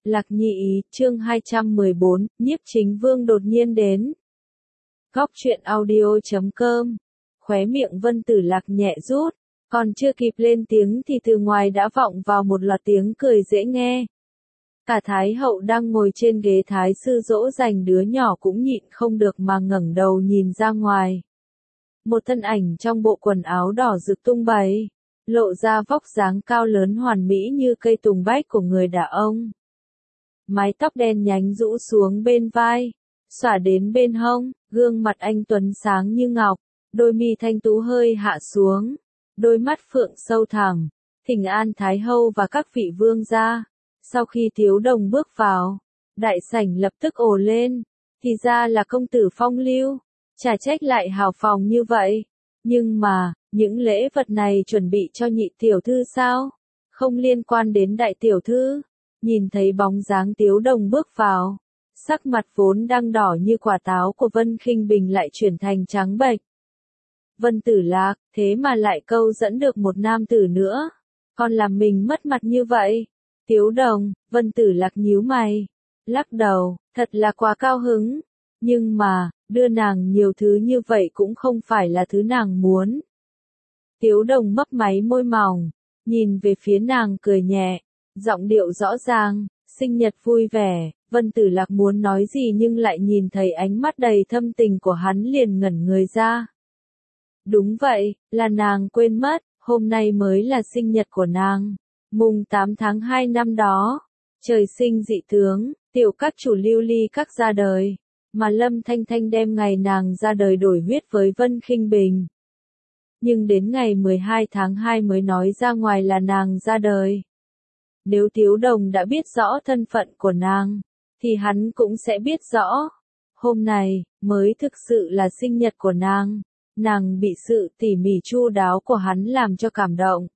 Lạc Nhị Ý, chương 214, Nhiếp Chính Vương đột nhiên đến. Góc truyện audio.com. Khóe miệng Vân Tử Lạc nhẹ rút, còn chưa kịp lên tiếng thì từ ngoài đã vọng vào một loạt tiếng cười dễ nghe. Cả Thái hậu đang ngồi trên ghế thái sư dỗ dành đứa nhỏ cũng nhịn không được mà ngẩng đầu nhìn ra ngoài. Một thân ảnh trong bộ quần áo đỏ rực tung bày, lộ ra vóc dáng cao lớn hoàn mỹ như cây tùng bách của người đàn ông. Mái tóc đen nhánh rũ xuống bên vai, xõa đến bên hông, gương mặt anh tuấn sáng như ngọc, đôi mi thanh tú hơi hạ xuống, đôi mắt phượng sâu thẳm, thỉnh an Thái hậu và các vị vương gia. Sau khi Thiếu Đồng bước vào, đại sảnh lập tức ồ lên, thì ra là công tử phong lưu, chả trách lại hào phóng như vậy. Nhưng mà, những lễ vật này chuẩn bị cho nhị tiểu thư sao? Không liên quan đến đại tiểu thư. Nhìn thấy bóng dáng Thiếu Đồng bước vào, sắc mặt vốn đang đỏ như quả táo của Vân Khinh Bình lại chuyển thành trắng bệch. Vân Tử Lạc, thế mà lại câu dẫn được một nam tử nữa, còn làm mình mất mặt như vậy. Thiếu Đồng, Vân Tử Lạc nhíu mày, lắc đầu, thật là quá cao hứng, nhưng mà, đưa nàng nhiều thứ như vậy cũng không phải là thứ nàng muốn. Thiếu Đồng mấp máy môi mỏng, nhìn về phía nàng cười nhẹ, giọng điệu rõ ràng, sinh nhật vui vẻ. Vân Tử Lạc muốn nói gì nhưng lại nhìn thấy ánh mắt đầy thâm tình của hắn liền ngẩn người ra. Đúng vậy, là nàng quên mất, hôm nay mới là sinh nhật của nàng. Mùng 8 tháng 2 năm đó, trời sinh dị tướng, tiểu các chủ Lưu Ly các ra đời, mà Lâm Thanh Thanh đem ngày nàng ra đời đổi huyết với Vân Khinh Bình. Nhưng đến ngày 12 tháng 2 mới nói ra ngoài là nàng ra đời. Nếu Thiếu Đồng đã biết rõ thân phận của nàng, thì hắn cũng sẽ biết rõ. Hôm nay, mới thực sự là sinh nhật của nàng bị sự tỉ mỉ chu đáo của hắn làm cho cảm động.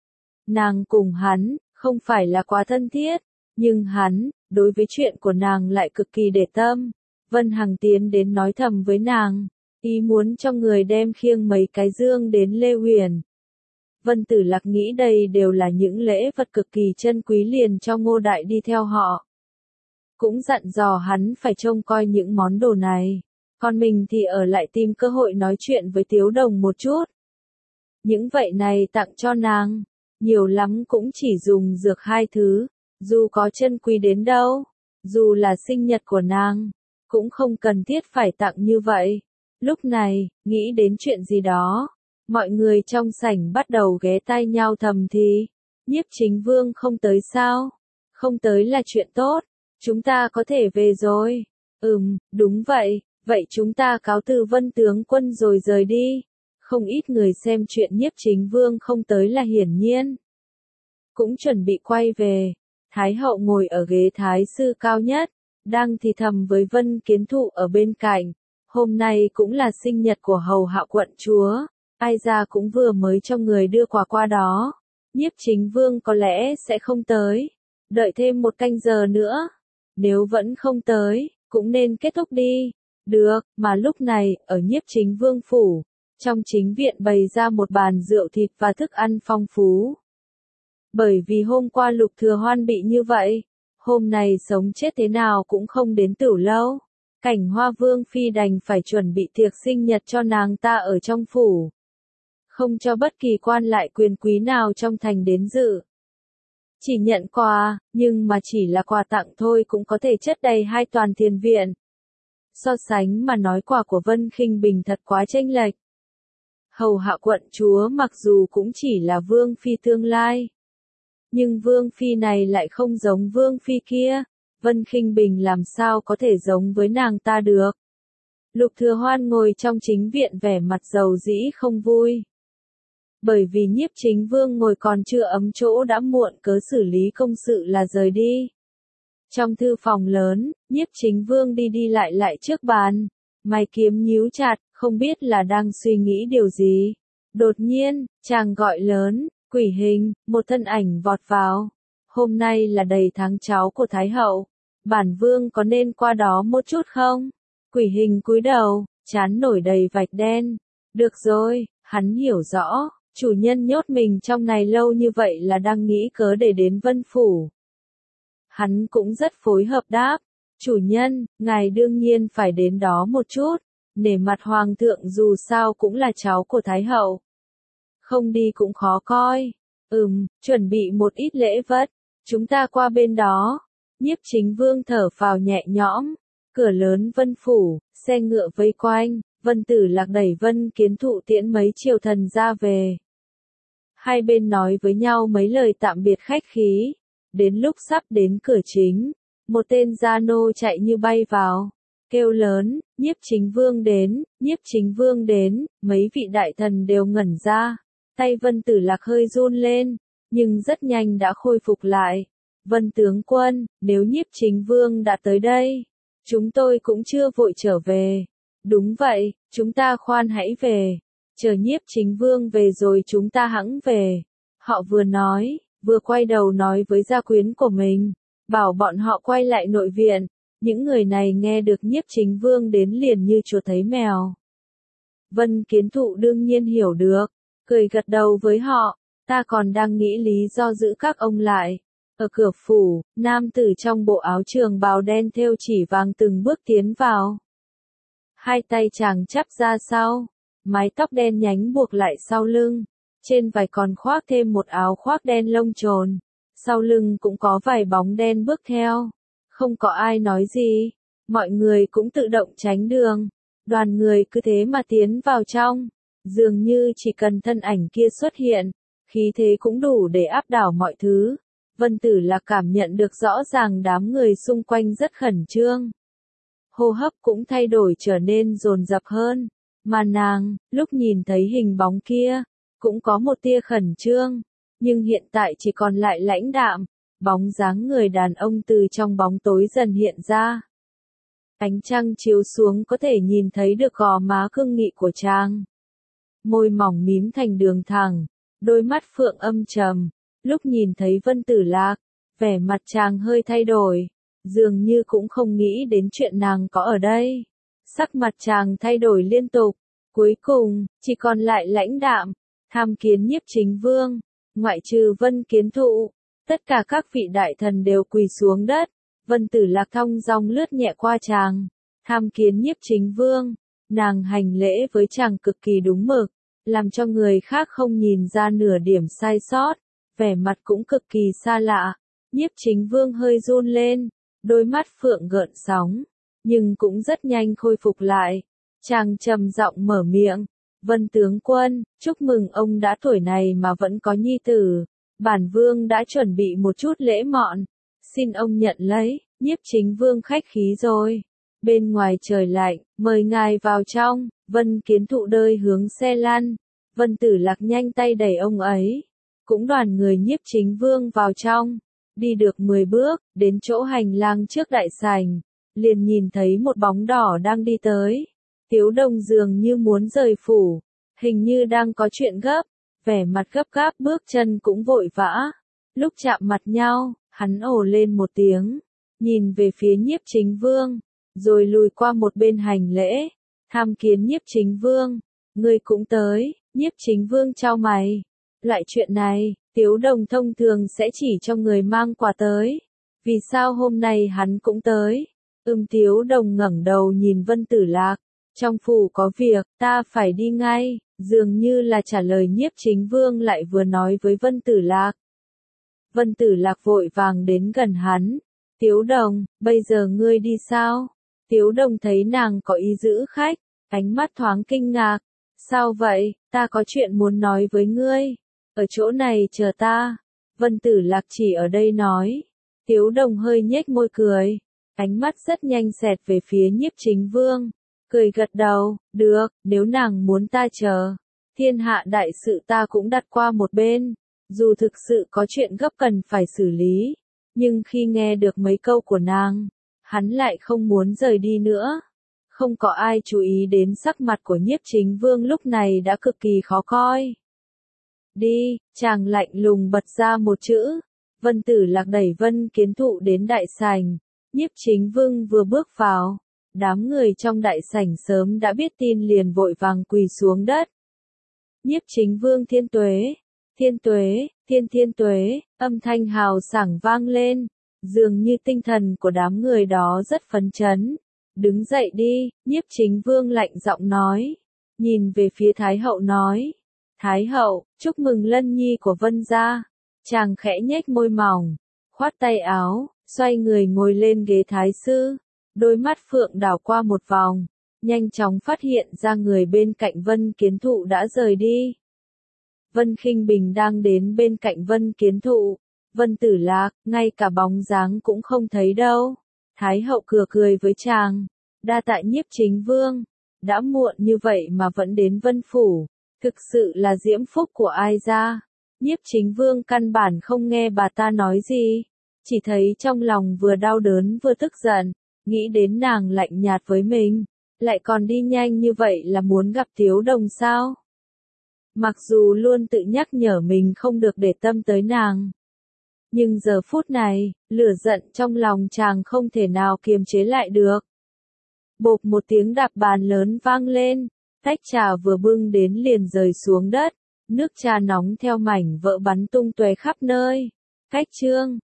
Nàng cùng hắn, không phải là quá thân thiết, nhưng hắn, đối với chuyện của nàng lại cực kỳ để tâm. Vân Hằng tiến đến nói thầm với nàng, ý muốn cho người đem khiêng mấy cái dương đến Lê Huyền. Vân Tử Lạc nghĩ đây đều là những lễ vật cực kỳ chân quý liền cho Ngô Đại đi theo họ. Cũng dặn dò hắn phải trông coi những món đồ này, còn mình thì ở lại tìm cơ hội nói chuyện với Thiếu Đồng một chút. Những vậy này tặng cho nàng, nhiều lắm cũng chỉ dùng dược 2 thứ, dù có chân quý đến đâu, dù là sinh nhật của nàng, cũng không cần thiết phải tặng như vậy. Lúc này, nghĩ đến chuyện gì đó, mọi người trong sảnh bắt đầu ghé tai nhau thầm thì, Nhiếp Chính Vương không tới sao? Không tới là chuyện tốt, chúng ta có thể về rồi. Đúng vậy, vậy chúng ta cáo từ Vân tướng quân rồi rời đi. Không ít người xem chuyện Nhiếp Chính Vương không tới là hiển nhiên. Cũng chuẩn bị quay về, Thái hậu ngồi ở ghế thái sư cao nhất, đang thì thầm với Vân Kiến Thụ ở bên cạnh. Hôm nay cũng là sinh nhật của hầu hạ quận chúa, ai ra cũng vừa mới cho người đưa quà qua đó. Nhiếp Chính Vương có lẽ sẽ không tới, đợi thêm 1 canh giờ nữa. Nếu vẫn không tới, cũng nên kết thúc đi. Được, mà lúc này, ở Nhiếp Chính Vương phủ, trong chính viện bày ra một bàn rượu thịt và thức ăn phong phú. Bởi vì hôm qua Lục Thừa Hoan bị như vậy, hôm nay sống chết thế nào cũng không đến Tửu Lâu. Cảnh Hoa Vương phi đành phải chuẩn bị tiệc sinh nhật cho nàng ta ở trong phủ. Không cho bất kỳ quan lại quyền quý nào trong thành đến dự. Chỉ nhận quà, nhưng mà chỉ là quà tặng thôi cũng có thể chất đầy 2 toàn tiền viện. So sánh mà nói quà của Vân Khinh Bình thật quá chênh lệch. Hầu hạ quận chúa mặc dù cũng chỉ là vương phi tương lai, nhưng vương phi này lại không giống vương phi kia. Vân Khinh Bình làm sao có thể giống với nàng ta được. Lục Thừa Hoan ngồi trong chính viện vẻ mặt dầu dĩ không vui. Bởi vì Nhiếp Chính Vương ngồi còn chưa ấm chỗ đã muộn cớ xử lý công sự là rời đi. Trong thư phòng lớn, Nhiếp Chính Vương đi đi lại trước bàn, mày kiếm nhíu chặt, không biết là đang suy nghĩ điều gì. Đột nhiên, chàng gọi lớn, Quỷ Hình, một thân ảnh vọt vào. Hôm nay là đầy tháng cháu của Thái hậu, bản vương có nên qua đó một chút không? Quỷ Hình cúi đầu, trán nổi đầy vạch đen. Được rồi, hắn hiểu rõ, chủ nhân nhốt mình trong này lâu như vậy là đang nghĩ cớ để đến Vân phủ. Hắn cũng rất phối hợp đáp, chủ nhân, ngài đương nhiên phải đến đó một chút, nể mặt hoàng thượng dù sao cũng là cháu của Thái hậu. Không đi cũng khó coi. Chuẩn bị một ít lễ vật, chúng ta qua bên đó. Nhiếp Chính Vương thở phào nhẹ nhõm, cửa lớn Vân phủ, xe ngựa vây quanh, Vân Tử Lạc đẩy Vân Kiến Thụ tiễn mấy triều thần ra về. Hai bên nói với nhau mấy lời tạm biệt khách khí, đến lúc sắp đến cửa chính, một tên gia nô chạy như bay vào, kêu lớn, Nhiếp Chính Vương đến, Nhiếp Chính Vương đến, mấy vị đại thần đều ngẩn ra, tay Vân Tử Lạc hơi run lên, nhưng rất nhanh đã khôi phục lại. Vân tướng quân, nếu Nhiếp Chính Vương đã tới đây, chúng tôi cũng chưa vội trở về. Đúng vậy, chúng ta khoan hãy về, chờ Nhiếp Chính Vương về rồi chúng ta hẵng về. Họ vừa nói, vừa quay đầu nói với gia quyến của mình, bảo bọn họ quay lại nội viện. Những người này nghe được Nhiếp Chính Vương đến liền như chuột thấy mèo. Vân Kiến Thụ đương nhiên hiểu được, cười gật đầu với họ, ta còn đang nghĩ lý do giữ các ông lại. Ở cửa phủ, nam tử trong bộ áo trường bào đen thêu chỉ vàng từng bước tiến vào. Hai tay chàng chắp ra sau, mái tóc đen nhánh buộc lại sau lưng, trên vai còn khoác thêm một áo khoác đen lông trồn, sau lưng cũng có vài bóng đen bước theo. Không có ai nói gì, mọi người cũng tự động tránh đường, đoàn người cứ thế mà tiến vào trong, dường như chỉ cần thân ảnh kia xuất hiện, khí thế cũng đủ để áp đảo mọi thứ. Vân Tử Lạc cảm nhận được rõ ràng đám người xung quanh rất khẩn trương. Hô hấp cũng thay đổi trở nên dồn dập hơn, mà nàng, lúc nhìn thấy hình bóng kia, cũng có một tia khẩn trương, nhưng hiện tại chỉ còn lại lãnh đạm, bóng dáng người đàn ông từ trong bóng tối dần hiện ra. Ánh trăng chiếu xuống có thể nhìn thấy được gò má cương nghị của chàng. Môi mỏng mím thành đường thẳng, đôi mắt phượng âm trầm. Lúc nhìn thấy Vân Tử Lạc, vẻ mặt chàng hơi thay đổi, dường như cũng không nghĩ đến chuyện nàng có ở đây. Sắc mặt chàng thay đổi liên tục, cuối cùng, chỉ còn lại lãnh đạm, tham kiến Nhiếp Chính Vương, ngoại trừ Vân Kiến Thụ, tất cả các vị đại thần đều quỳ xuống đất. Vân Tử Lạc thong dong lướt nhẹ qua chàng, tham kiến Nhiếp Chính Vương, nàng hành lễ với chàng cực kỳ đúng mực, làm cho người khác không nhìn ra nửa điểm sai sót. Vẻ mặt cũng cực kỳ xa lạ, Nhiếp Chính Vương hơi run lên, đôi mắt phượng gợn sóng, nhưng cũng rất nhanh khôi phục lại. Chàng trầm giọng mở miệng, Vân tướng quân, chúc mừng ông đã tuổi này mà vẫn có nhi tử, bản vương đã chuẩn bị một chút lễ mọn, xin ông nhận lấy. Nhiếp Chính Vương khách khí rồi, bên ngoài trời lạnh, mời ngài vào trong. Vân Kiến Thụ đơi hướng xe lăn, Vân Tử Lạc nhanh tay đẩy ông ấy. Cũng đoàn người Nhiếp Chính Vương vào trong, đi được 10 bước, đến chỗ hành lang trước đại sảnh, liền nhìn thấy một bóng đỏ đang đi tới. Tiếu Đông dường như muốn rời phủ, hình như đang có chuyện gấp, vẻ mặt gấp gáp bước chân cũng vội vã. Lúc chạm mặt nhau, hắn ồ lên một tiếng, nhìn về phía Nhiếp Chính Vương, rồi lùi qua một bên hành lễ, tham kiến Nhiếp Chính Vương, ngươi cũng tới. Nhiếp Chính Vương chau mày. Loại chuyện này, Tiếu Đồng thông thường sẽ chỉ cho người mang quà tới. Vì sao hôm nay hắn cũng tới? Tiếu Đồng ngẩng đầu nhìn Vân Tử Lạc. Trong phủ có việc, ta phải đi ngay, dường như là trả lời Nhiếp Chính Vương lại vừa nói với Vân Tử Lạc. Vân Tử Lạc vội vàng đến gần hắn. Tiếu Đồng, bây giờ ngươi đi sao? Tiếu Đồng thấy nàng có ý giữ khách, ánh mắt thoáng kinh ngạc. Sao vậy, ta có chuyện muốn nói với ngươi. Ở chỗ này chờ ta. Vân Tử Lạc chỉ ở đây nói. Tiếu Đồng hơi nhếch môi cười. Ánh mắt rất nhanh xẹt về phía Nhiếp Chính Vương. Cười gật đầu, được, nếu nàng muốn ta chờ. Thiên hạ đại sự ta cũng đặt qua một bên. Dù thực sự có chuyện gấp cần phải xử lý. Nhưng khi nghe được mấy câu của nàng, hắn lại không muốn rời đi nữa. Không có ai chú ý đến sắc mặt của Nhiếp Chính Vương lúc này đã cực kỳ khó coi. Đi, chàng lạnh lùng bật ra một chữ. Vân Tử Lạc đẩy Vân Kiến Thụ đến đại sảnh. Nhiếp Chính Vương vừa bước vào, đám người trong đại sảnh sớm đã biết tin liền vội vàng quỳ xuống đất. Nhiếp Chính Vương thiên tuế, thiên tuế, thiên tuế, âm thanh hào sảng vang lên. Dường như tinh thần của đám người đó rất phấn chấn. Đứng dậy đi, Nhiếp Chính Vương lạnh giọng nói. Nhìn về phía Thái hậu nói. Thái hậu, chúc mừng lân nhi của Vân gia. Chàng khẽ nhếch môi mỏng, khoát tay áo, xoay người ngồi lên ghế thái sư. Đôi mắt phượng đảo qua một vòng, nhanh chóng phát hiện ra người bên cạnh Vân Kiến Thụ đã rời đi. Vân Khinh Bình đang đến bên cạnh Vân Kiến Thụ. Vân Tử Lạc, ngay cả bóng dáng cũng không thấy đâu. Thái hậu cười với chàng. Đa tạ Nhiếp Chính Vương. Đã muộn như vậy mà vẫn đến Vân Phủ. Thực sự là diễm phúc của ai ra. Nhiếp Chính Vương căn bản không nghe bà ta nói gì. Chỉ thấy trong lòng vừa đau đớn vừa tức giận. Nghĩ đến nàng lạnh nhạt với mình. Lại còn đi nhanh như vậy là muốn gặp Tiếu Đồng sao? Mặc dù luôn tự nhắc nhở mình không được để tâm tới nàng. Nhưng giờ phút này, lửa giận trong lòng chàng không thể nào kiềm chế lại được. Bộp một tiếng đạp bàn lớn vang lên, tách trà vừa bưng đến liền rơi xuống đất, nước trà nóng theo mảnh vỡ bắn tung tóe khắp nơi. Cách chương